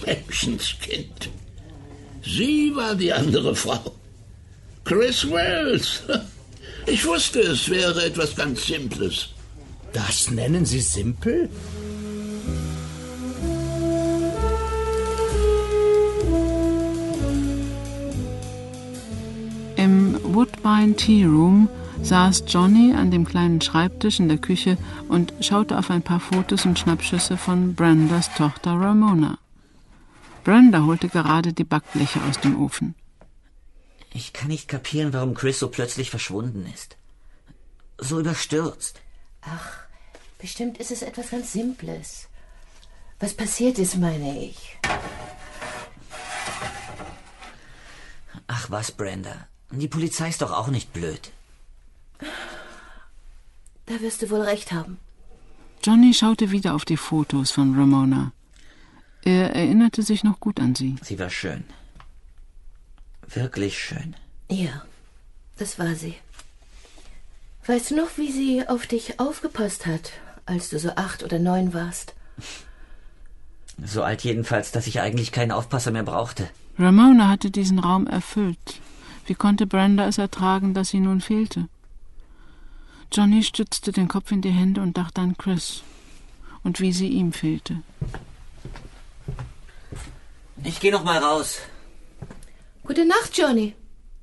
Menschenskind. Sie war die andere Frau. Chris Wells. Ich wusste, es wäre etwas ganz Simples. Das nennen Sie simpel? Im Woodbine Tea Room saß Johnny an dem kleinen Schreibtisch in der Küche und schaute auf ein paar Fotos und Schnappschüsse von Brendas Tochter Ramona. Brenda holte gerade die Backbleche aus dem Ofen. Ich kann nicht kapieren, warum Chris so plötzlich verschwunden ist. So überstürzt. Ach, bestimmt ist es etwas ganz Simples. Was passiert ist, meine ich. Ach was, Brenda. Die Polizei ist doch auch nicht blöd. Da wirst du wohl recht haben. Johnny schaute wieder auf die Fotos von Ramona. Er erinnerte sich noch gut an sie. Sie war schön. Wirklich schön. Ja, das war sie. Weißt du noch, wie sie auf dich aufgepasst hat, als du so 8 oder 9 warst? So alt jedenfalls, dass ich eigentlich keinen Aufpasser mehr brauchte. Ramona hatte diesen Raum erfüllt. Wie konnte Brenda es ertragen, dass sie nun fehlte? Johnny stützte den Kopf in die Hände und dachte an Chris und wie sie ihm fehlte. Ich gehe noch mal raus. Gute Nacht, Johnny.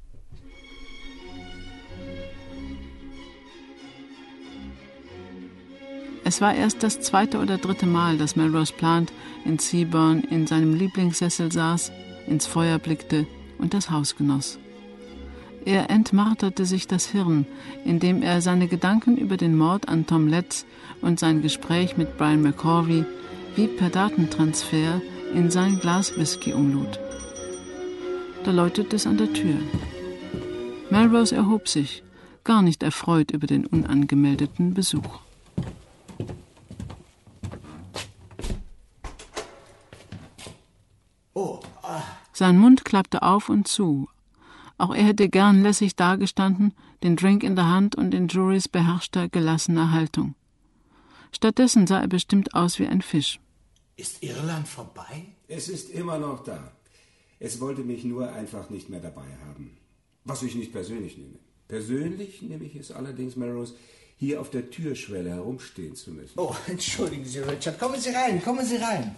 Es war erst das 2. oder 3. Mal, dass Melrose Plant in Seaburn in seinem Lieblingssessel saß, ins Feuer blickte und das Haus genoss. Er entmarterte sich das Hirn, indem er seine Gedanken über den Mord an Tom Letts und sein Gespräch mit Brian McCorvey wie per Datentransfer in sein Glas Whisky umlud. Da läutete es an der Tür. Melrose erhob sich, gar nicht erfreut über den unangemeldeten Besuch. Sein Mund klappte auf und zu. Auch er hätte gern lässig dagestanden, den Drink in der Hand und in Jurys beherrschter, gelassener Haltung. Stattdessen sah er bestimmt aus wie ein Fisch. Ist Irland vorbei? Es ist immer noch da. Es wollte mich nur einfach nicht mehr dabei haben. Was ich nicht persönlich nehme. Persönlich nehme ich es allerdings, Melrose, hier auf der Türschwelle herumstehen zu müssen. Oh, entschuldigen Sie, Richard. Kommen Sie rein, kommen Sie rein.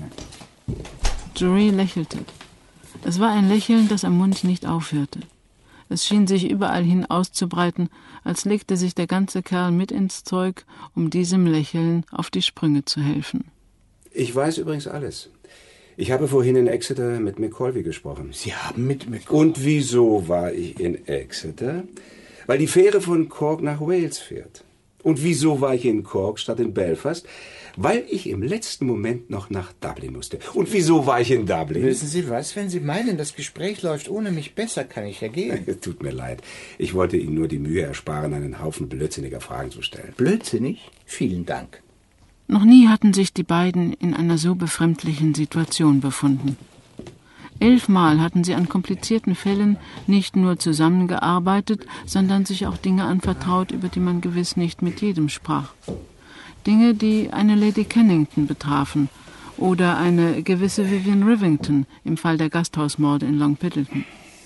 Jury lächelte. Es war ein Lächeln, das am Mund nicht aufhörte. Es schien sich überall hin auszubreiten, als legte sich der ganze Kerl mit ins Zeug, um diesem Lächeln auf die Sprünge zu helfen. Ich weiß übrigens alles. Ich habe vorhin in Exeter mit McColvey gesprochen. Sie haben mit McColvey... Und wieso war ich in Exeter? Weil die Fähre von Cork nach Wales fährt. Und wieso war ich in Cork statt in Belfast? Weil ich im letzten Moment noch nach Dublin musste. Und wieso war ich in Dublin? Wissen Sie was? Wenn Sie meinen, das Gespräch läuft ohne mich besser, kann ich ja gehen. Tut mir leid. Ich wollte Ihnen nur die Mühe ersparen, einen Haufen blödsinniger Fragen zu stellen. Blödsinnig? Vielen Dank. Noch nie hatten sich die beiden in einer so befremdlichen Situation befunden. 11 Mal hatten sie an komplizierten Fällen nicht nur zusammengearbeitet, sondern sich auch Dinge anvertraut, über die man gewiss nicht mit jedem sprach. Dinge, die eine Lady Kennington betrafen oder eine gewisse Vivian Rivington im Fall der Gasthausmorde in Long Piddleton.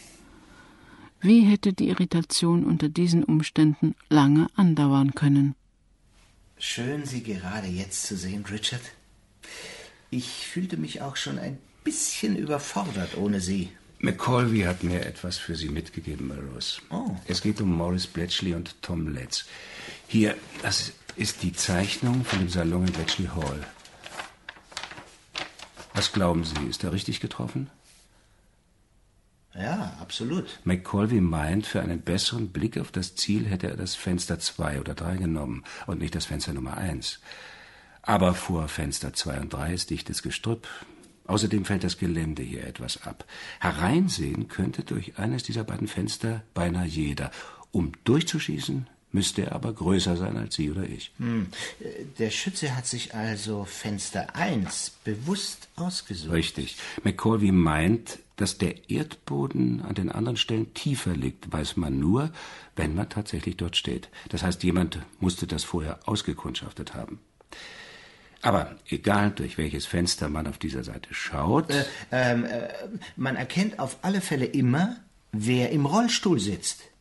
Wie hätte die Irritation unter diesen Umständen lange andauern können? Schön, Sie gerade jetzt zu sehen, Richard. Ich fühlte mich auch schon ein bisschen überfordert ohne Sie. McColvey hat mir etwas für Sie mitgegeben, Melrose. Oh. Es geht um Maurice Bletchley und Tom Letts. Hier, das ist die Zeichnung von dem Salon in Bletchley Hall. Was glauben Sie, ist er richtig getroffen? Ja, absolut. McColvey meint, für einen besseren Blick auf das Ziel hätte er das Fenster 2 oder 3 genommen und nicht das Fenster Nummer 1. Aber vor Fenster 2 und 3 ist dichtes Gestrüpp. Außerdem fällt das Gelände hier etwas ab. Hereinsehen könnte durch eines dieser beiden Fenster beinahe jeder. Um durchzuschießen, müsste er aber größer sein als Sie oder ich. Der Schütze hat sich also Fenster 1 bewusst ausgesucht. Richtig. McColvey meint, dass der Erdboden an den anderen Stellen tiefer liegt, weiß man nur, wenn man tatsächlich dort steht. Das heißt, jemand musste das vorher ausgekundschaftet haben. Aber egal, durch welches Fenster man auf dieser Seite schaut... Man erkennt auf alle Fälle immer, wer im Rollstuhl sitzt.